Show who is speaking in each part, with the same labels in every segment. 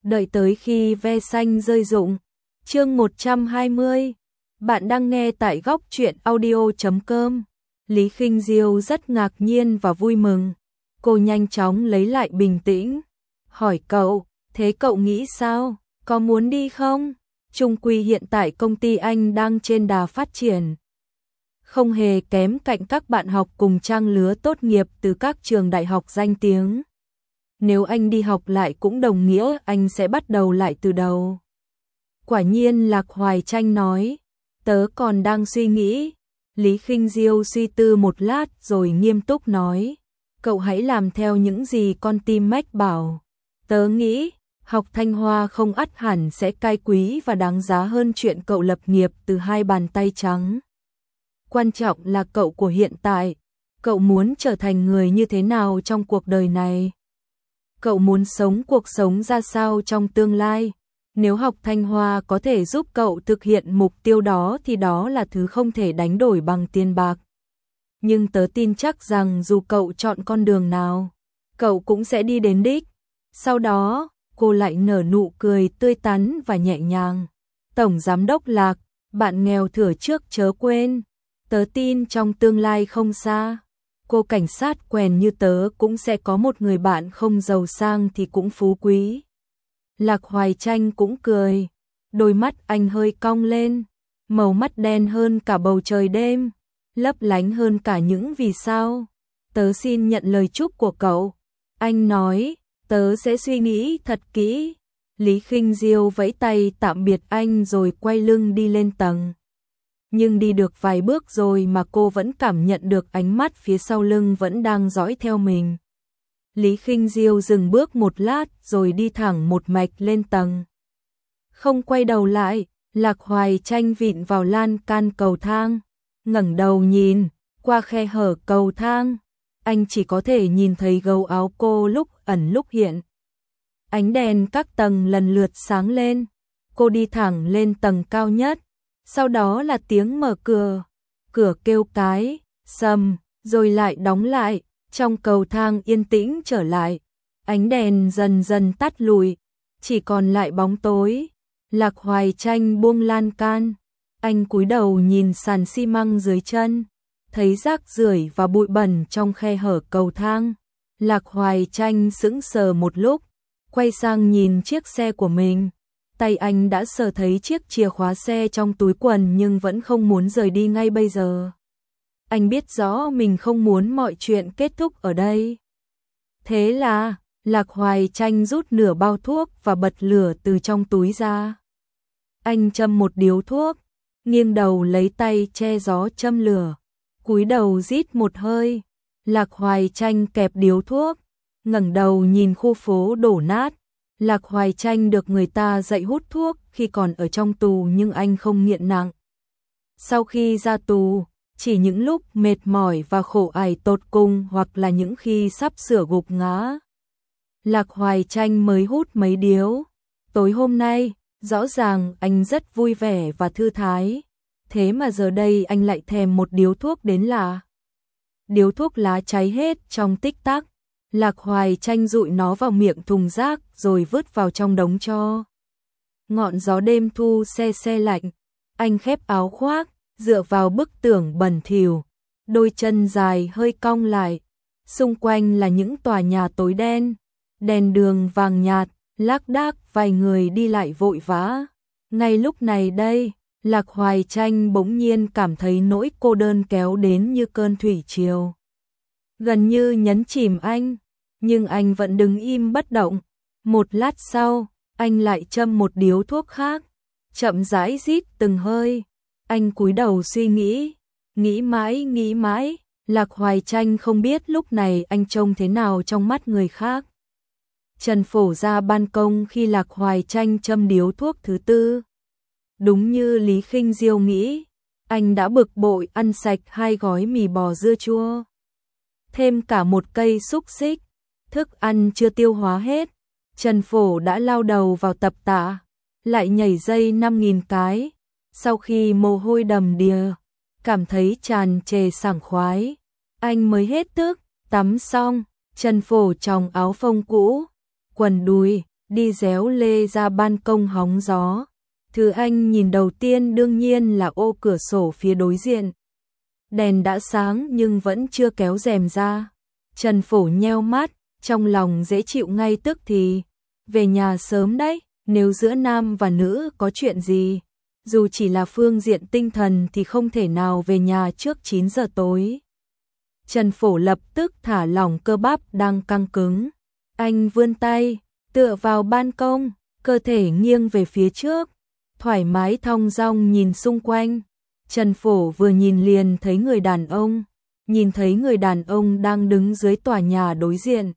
Speaker 1: đợi tới khi ve xanh rơi rụng. Chương 120. Bạn đang nghe tại góc truyện audio.com. Lý Khinh Diêu rất ngạc nhiên và vui mừng. Cô nhanh chóng lấy lại bình tĩnh, hỏi cậu, thế cậu nghĩ sao, có muốn đi không? Chung quy hiện tại công ty anh đang trên đà phát triển, không hề kém cạnh các bạn học cùng trang lứa tốt nghiệp từ các trường đại học danh tiếng. Nếu anh đi học lại cũng đồng nghĩa anh sẽ bắt đầu lại từ đầu. Quả nhiên Lạc Hoài Tranh nói, tớ còn đang suy nghĩ. Lý Khinh Diêu suy tư một lát rồi nghiêm túc nói, cậu hãy làm theo những gì con tim mách bảo. Tớ nghĩ, học Thanh Hoa không ắt hẳn sẽ cai quý và đáng giá hơn chuyện cậu lập nghiệp từ hai bàn tay trắng. Quan trọng là cậu của hiện tại, cậu muốn trở thành người như thế nào trong cuộc đời này? Cậu muốn sống cuộc sống ra sao trong tương lai? Nếu học Thanh Hoa có thể giúp cậu thực hiện mục tiêu đó thì đó là thứ không thể đánh đổi bằng tiền bạc. Nhưng tớ tin chắc rằng dù cậu chọn con đường nào, cậu cũng sẽ đi đến đích. Sau đó, cô lại nở nụ cười tươi tắn và nhẹ nhàng. Tổng Giám đốc Lạc, bạn nghèo thửa trước chớ quên. Tớ tin trong tương lai không xa, cô cảnh sát quèn như tớ cũng sẽ có một người bạn không giàu sang thì cũng phú quý. Lạc Hoài Tranh cũng cười, đôi mắt anh hơi cong lên, màu mắt đen hơn cả bầu trời đêm, lấp lánh hơn cả những vì sao. Tớ xin nhận lời chúc của cậu. Anh nói, tớ sẽ suy nghĩ thật kỹ. Lý Khinh Diêu vẫy tay tạm biệt anh rồi quay lưng đi lên tầng. Nhưng đi được vài bước rồi mà cô vẫn cảm nhận được ánh mắt phía sau lưng vẫn đang dõi theo mình. Lý Khinh Diêu dừng bước một lát rồi đi thẳng một mạch lên tầng. Không quay đầu lại, Lạc Hoài Tranh vịn vào lan can cầu thang, ngẩng đầu nhìn, qua khe hở cầu thang, anh chỉ có thể nhìn thấy gấu áo cô lúc ẩn lúc hiện. Ánh đèn các tầng lần lượt sáng lên, cô đi thẳng lên tầng cao nhất, sau đó là tiếng mở cửa, cửa kêu cái, sầm, rồi lại đóng lại. Trong cầu thang yên tĩnh trở lại, ánh đèn dần dần tắt lụi, chỉ còn lại bóng tối. Lạc Hoài Tranh buông lan can, anh cúi đầu nhìn sàn xi măng dưới chân, thấy rác rưởi và bụi bẩn trong khe hở cầu thang. Lạc Hoài Tranh sững sờ một lúc, quay sang nhìn chiếc xe của mình. Tay anh đã sờ thấy chiếc chìa khóa xe trong túi quần nhưng vẫn không muốn rời đi ngay bây giờ. Anh biết rõ mình không muốn mọi chuyện kết thúc ở đây. Thế là, Lạc Hoài Tranh rút nửa bao thuốc và bật lửa từ trong túi ra. Anh châm một điếu thuốc, nghiêng đầu lấy tay che gió châm lửa, cúi đầu rít một hơi. Lạc Hoài Tranh kẹp điếu thuốc, ngẩng đầu nhìn khu phố đổ nát. Lạc Hoài Tranh được người ta dạy hút thuốc khi còn ở trong tù nhưng anh không nghiện nặng. Sau khi ra tù, chỉ những lúc mệt mỏi và khổ ải tột cùng hoặc là những khi sắp sửa gục ngã, Lạc Hoài Tranh mới hút mấy điếu. Tối hôm nay, rõ ràng anh rất vui vẻ và thư thái, thế mà giờ đây anh lại thèm một điếu thuốc đến lạ. Điếu thuốc lá cháy hết trong tích tắc, Lạc Hoài Tranh dụi nó vào miệng thùng rác rồi vứt vào trong đống tro. Ngọn gió đêm thu se se lạnh, anh khép áo khoác, dựa vào bức tường bẩn thỉu, đôi chân dài hơi cong lại, xung quanh là những tòa nhà tối đen, đèn đường vàng nhạt, lác đác vài người đi lại vội vã. Ngay lúc này đây, Lạc Hoài Tranh bỗng nhiên cảm thấy nỗi cô đơn kéo đến như cơn thủy triều, gần như nhấn chìm anh, nhưng anh vẫn đứng im bất động. Một lát sau, anh lại châm một điếu thuốc khác, chậm rãi rít từng hơi. Anh cúi đầu suy nghĩ mãi, Lạc Hoài Tranh không biết lúc này anh trông thế nào trong mắt người khác. Trần Phổ ra ban công khi Lạc Hoài Tranh châm điếu thuốc thứ tư. Đúng như Lý Khinh Diêu nghĩ, anh đã bực bội ăn sạch 2 gói mì bò dưa chua, thêm cả một cây xúc xích, thức ăn chưa tiêu hóa hết. Trần Phổ đã lao đầu vào tập tạ, lại nhảy dây 5.000 cái. Sau khi mồ hôi đầm đìa, cảm thấy tràn trề sảng khoái, anh mới hết tức, tắm xong, Trần Phổ chòng áo phông cũ, quần đùi, đi réo lê ra ban công hóng gió. Thứ anh nhìn đầu tiên đương nhiên là ô cửa sổ phía đối diện. Đèn đã sáng nhưng vẫn chưa kéo rèm ra. Trần Phổ nheo mắt, trong lòng dễ chịu ngay tức thì. Về nhà sớm đấy, nếu giữa nam và nữ có chuyện gì, dù chỉ là phương diện tinh thần thì không thể nào về nhà trước 9 giờ tối. Trần Phổ lập tức thả lỏng cơ bắp đang căng cứng. Anh vươn tay, tựa vào ban công, cơ thể nghiêng về phía trước, thoải mái thong dong nhìn xung quanh. Trần Phổ vừa nhìn liền thấy người đàn ông, nhìn thấy người đàn ông đang đứng dưới tòa nhà đối diện.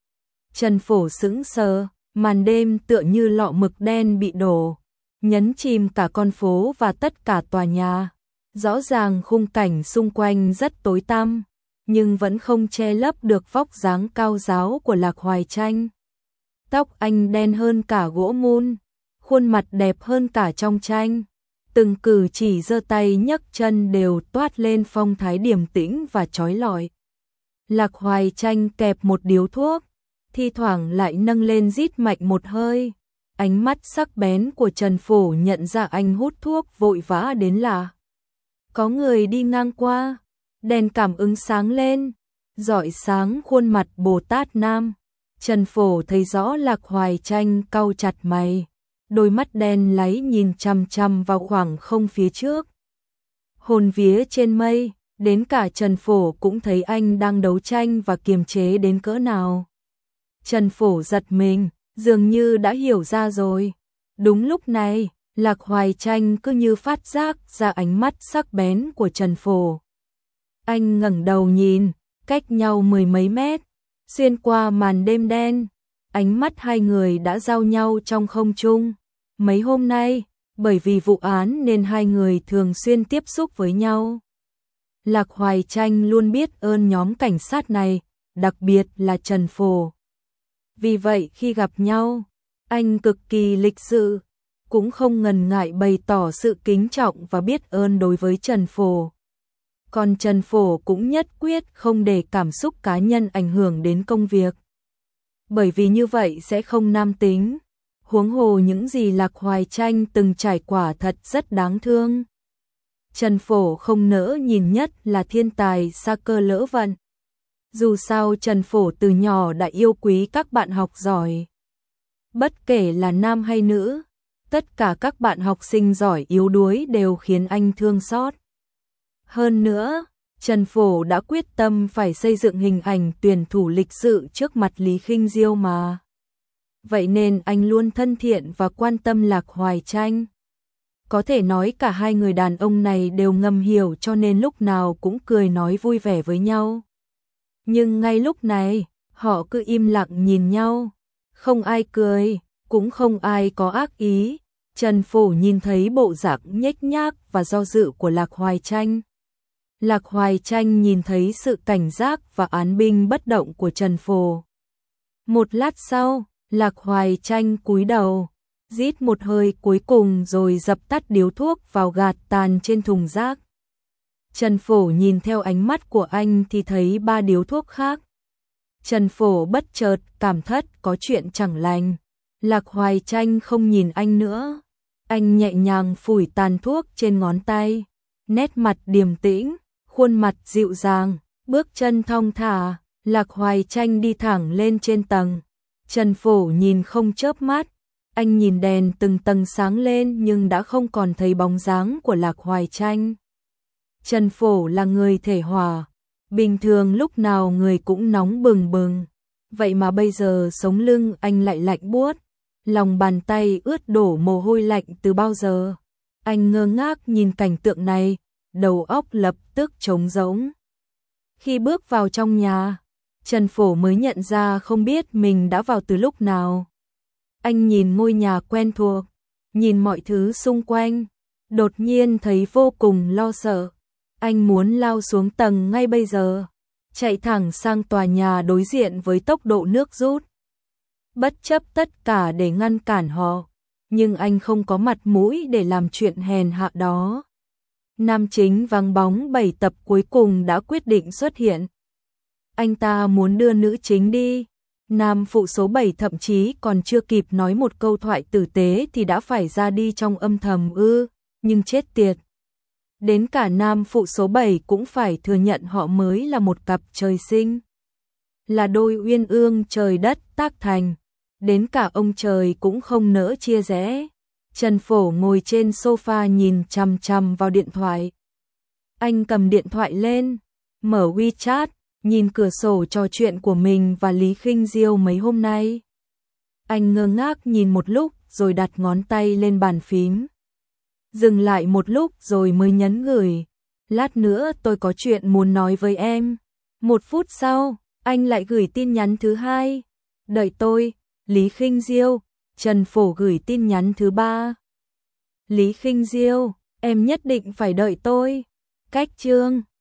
Speaker 1: Trần Phổ sững sờ, màn đêm tựa như lọ mực đen bị đổ, nhấn chìm cả con phố và tất cả tòa nhà. Rõ ràng khung cảnh xung quanh rất tối tăm, nhưng vẫn không che lấp được vóc dáng cao ráo của Lạc Hoài Tranh. Tóc anh đen hơn cả gỗ mun, khuôn mặt đẹp hơn cả trong tranh. Từng cử chỉ giơ tay nhấc chân đều toát lên phong thái điềm tĩnh và chói lọi. Lạc Hoài Tranh kẹp một điếu thuốc, thi thoảng lại nâng lên rít mạnh một hơi. Ánh mắt sắc bén của Trần Phổ nhận ra anh hút thuốc vội vã đến là có người đi ngang qua. Đèn cảm ứng sáng lên, rọi sáng khuôn mặt Bồ Tát Nam. Trần Phổ thấy rõ Lạc Hoài Tranh cau chặt mày, đôi mắt đen láy nhìn chằm chằm vào khoảng không phía trước. Hồn vía trên mây, đến cả Trần Phổ cũng thấy anh đang đấu tranh và kiềm chế đến cỡ nào. Trần Phổ giật mình, dường như đã hiểu ra rồi. Đúng lúc này, Lạc Hoài Tranh cứ như phát giác ra ánh mắt sắc bén của Trần Phổ. Anh ngẩng đầu nhìn, cách nhau mười mấy mét, xuyên qua màn đêm đen, ánh mắt hai người đã giao nhau trong không trung. Mấy hôm nay, bởi vì vụ án nên hai người thường xuyên tiếp xúc với nhau. Lạc Hoài Tranh luôn biết ơn nhóm cảnh sát này, đặc biệt là Trần Phổ. Vì vậy khi gặp nhau, anh cực kỳ lịch sự, cũng không ngần ngại bày tỏ sự kính trọng và biết ơn đối với Trần Phổ. Còn Trần Phổ cũng nhất quyết không để cảm xúc cá nhân ảnh hưởng đến công việc. Bởi vì như vậy sẽ không nam tính. Huống hồ những gì Lạc Hoài Tranh từng trải quả thật rất đáng thương. Trần Phổ không nỡ nhìn nhất là thiên tài sa cơ lỡ vận. Dù sao Trần Phổ từ nhỏ đã yêu quý các bạn học giỏi. Bất kể là nam hay nữ, tất cả các bạn học sinh giỏi yếu đuối đều khiến anh thương xót. Hơn nữa, Trần Phổ đã quyết tâm phải xây dựng hình ảnh tuyển thủ lịch sự trước mặt Lý Khinh Diêu mà. Vậy nên anh luôn thân thiện và quan tâm Lạc Hoài Tranh. Có thể nói cả hai người đàn ông này đều ngầm hiểu cho nên lúc nào cũng cười nói vui vẻ với nhau. Nhưng ngay lúc này, họ cứ im lặng nhìn nhau. Không ai cười, cũng không ai có ác ý. Trần Phổ nhìn thấy bộ dạng nhếch nhác và do dự của Lạc Hoài Tranh. Lạc Hoài Tranh nhìn thấy sự cảnh giác và án binh bất động của Trần Phổ. Một lát sau, Lạc Hoài Tranh cúi đầu, rít một hơi cuối cùng rồi dập tắt điếu thuốc vào gạt tàn trên thùng rác. Trần Phổ nhìn theo ánh mắt của anh thì thấy 3 điếu thuốc khác. Trần Phổ bất chợt cảm thất có chuyện chẳng lành. Lạc Hoài Tranh không nhìn anh nữa. Anh nhẹ nhàng phủi tàn thuốc trên ngón tay, nét mặt điềm tĩnh, khuôn mặt dịu dàng, bước chân thong thả. Lạc Hoài Tranh đi thẳng lên trên tầng. Trần Phổ nhìn không chớp mắt, anh nhìn đèn từng tầng sáng lên nhưng đã không còn thấy bóng dáng của Lạc Hoài Tranh. Trần Phổ là người thể hỏa, bình thường lúc nào người cũng nóng bừng bừng, vậy mà bây giờ sống lưng anh lại lạnh buốt, lòng bàn tay ướt đổ mồ hôi lạnh từ bao giờ. Anh ngơ ngác nhìn cảnh tượng này, đầu óc lập tức trống rỗng. Khi bước vào trong nhà, Trần Phổ mới nhận ra không biết mình đã vào từ lúc nào. Anh nhìn ngôi nhà quen thuộc, nhìn mọi thứ xung quanh, đột nhiên thấy vô cùng lo sợ. Anh muốn lao xuống tầng ngay bây giờ, chạy thẳng sang tòa nhà đối diện với tốc độ nước rút. Bất chấp tất cả để ngăn cản họ, nhưng anh không có mặt mũi để làm chuyện hèn hạ đó. Nam chính vắng bóng 7 tập cuối cùng đã quyết định xuất hiện. Anh ta muốn đưa nữ chính đi, Nam phụ số 7 thậm chí còn chưa kịp nói một câu thoại tử tế thì đã phải ra đi trong âm thầm nhưng chết tiệt. Đến cả nam phụ số 7 cũng phải thừa nhận họ mới là một cặp trời sinh. Là đôi uyên ương trời đất tác thành. Đến cả ông trời cũng không nỡ chia rẽ. Trần Phổ ngồi trên sofa nhìn chằm chằm vào điện thoại. Anh cầm điện thoại lên, mở WeChat, nhìn cửa sổ trò chuyện của mình và Lý Khinh Diêu mấy hôm nay. Anh ngơ ngác nhìn một lúc rồi đặt ngón tay lên bàn phím. Dừng lại một lúc rồi mới nhấn gửi. Lát nữa tôi có chuyện muốn nói với em. 1 phút sau, anh lại gửi tin nhắn thứ 2. Đợi tôi, Lý Khinh Diêu. Trần Phổ gửi tin nhắn thứ 3. Lý Khinh Diêu, em nhất định phải đợi tôi. Cách chương